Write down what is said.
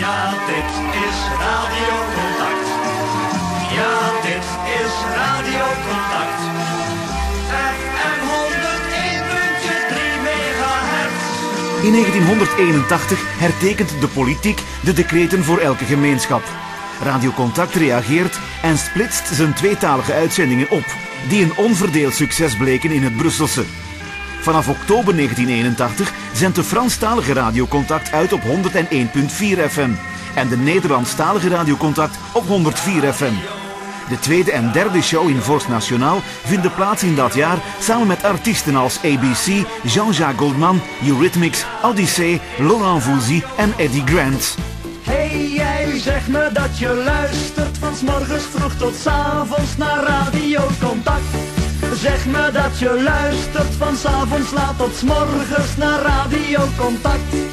Ja, dit is Radio Contact. Ja, dit is Radio Contact. FM 101.3 megahertz. In 1981 hertekent de politiek de decreten voor elke gemeenschap. Radio Contact reageert en splitst zijn tweetalige uitzendingen op, die een onverdeeld succes bleken in het Brusselse. Vanaf oktober 1981 zendt de Franstalige Radio Contact uit op 101.4 FM en de Nederlandstalige Radio Contact op 104 FM. De tweede en derde show in Vorst Nationaal vinden plaats in dat jaar samen met artiesten als ABC, Jean-Jacques Goldman, Eurythmics, Odyssey, Laurent Voulzy en Eddie Grant. Hey jij, zeg me dat je luistert van 's morgens vroeg tot 's avonds naar Radio Contact. Zeg me dat je luistert van 's avonds laat tot 's morgens naar Radio Contact.